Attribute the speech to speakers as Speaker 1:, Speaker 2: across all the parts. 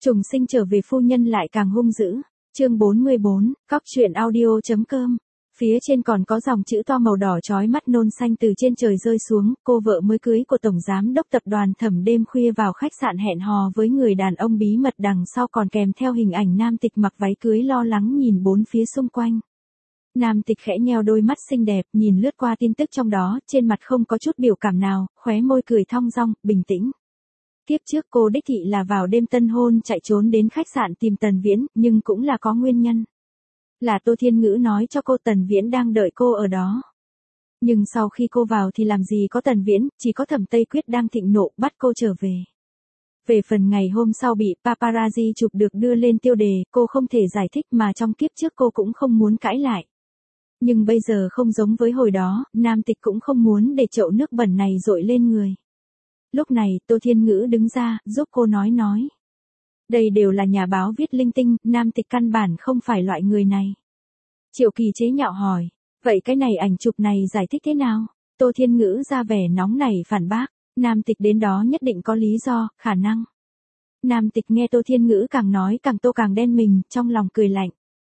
Speaker 1: Trùng sinh trở về phu nhân lại càng hung dữ. Chương 44, cóc truyện audio.com. Phía trên còn có dòng chữ to màu đỏ chói mắt nôn xanh từ trên trời rơi xuống, cô vợ mới cưới của tổng giám đốc tập đoàn Thẩm đêm khuya vào khách sạn hẹn hò với người đàn ông bí mật, đằng sau còn kèm theo hình ảnh nam tịch mặc váy cưới lo lắng nhìn bốn phía xung quanh. Nam tịch khẽ nheo đôi mắt xinh đẹp, nhìn lướt qua tin tức trong đó, trên mặt không có chút biểu cảm nào, khóe môi cười thong dong, bình tĩnh. Kiếp trước cô đích thị là vào đêm tân hôn chạy trốn đến khách sạn tìm Tần Viễn, nhưng cũng là có nguyên nhân. Là Tô Thiên Ngữ nói cho cô Tần Viễn đang đợi cô ở đó. Nhưng sau khi cô vào thì làm gì có Tần Viễn, chỉ có Thẩm Tây Quyết đang thịnh nộ bắt cô trở về. Về phần ngày hôm sau bị paparazzi chụp được đưa lên tiêu đề, cô không thể giải thích mà trong kiếp trước cô cũng không muốn cãi lại. Nhưng bây giờ không giống với hồi đó, nam tịch cũng không muốn để chậu nước bẩn này dội lên người. Lúc này, Tô Thiên Ngữ đứng ra, giúp cô nói. Đây đều là nhà báo viết linh tinh, nam tịch căn bản không phải loại người này. Triệu Kỳ chế nhạo hỏi, vậy cái này ảnh chụp này giải thích thế nào? Tô Thiên Ngữ ra vẻ nóng nảy phản bác, nam tịch đến đó nhất định có lý do, khả năng. Nam tịch nghe Tô Thiên Ngữ càng nói càng tô càng đen mình, trong lòng cười lạnh.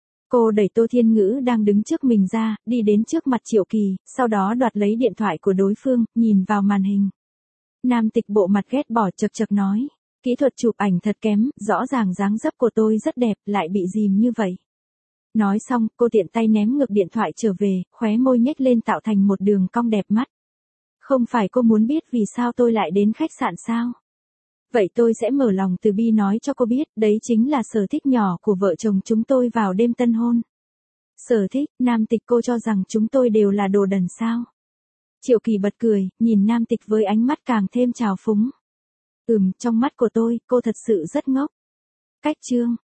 Speaker 1: Cô đẩy Tô Thiên Ngữ đang đứng trước mình ra, đi đến trước mặt Triệu Kỳ, sau đó đoạt lấy điện thoại của đối phương, nhìn vào màn hình. Nam tịch bộ mặt ghét bỏ chật chật nói, kỹ thuật chụp ảnh thật kém, rõ ràng dáng dấp của tôi rất đẹp, lại bị dìm như vậy. Nói xong, cô tiện tay ném ngược điện thoại trở về, khóe môi nhếch lên tạo thành một đường cong đẹp mắt. Không phải cô muốn biết vì sao tôi lại đến khách sạn sao? Vậy tôi sẽ mở lòng từ bi nói cho cô biết, đấy chính là sở thích nhỏ của vợ chồng chúng tôi vào đêm tân hôn. Sở thích, nam tịch cô cho rằng chúng tôi đều là đồ đần sao? Triệu Kỳ bật cười, nhìn nam tịch với ánh mắt càng thêm trào phúng. Trong mắt của tôi, cô thật sự rất ngốc. Cách chương.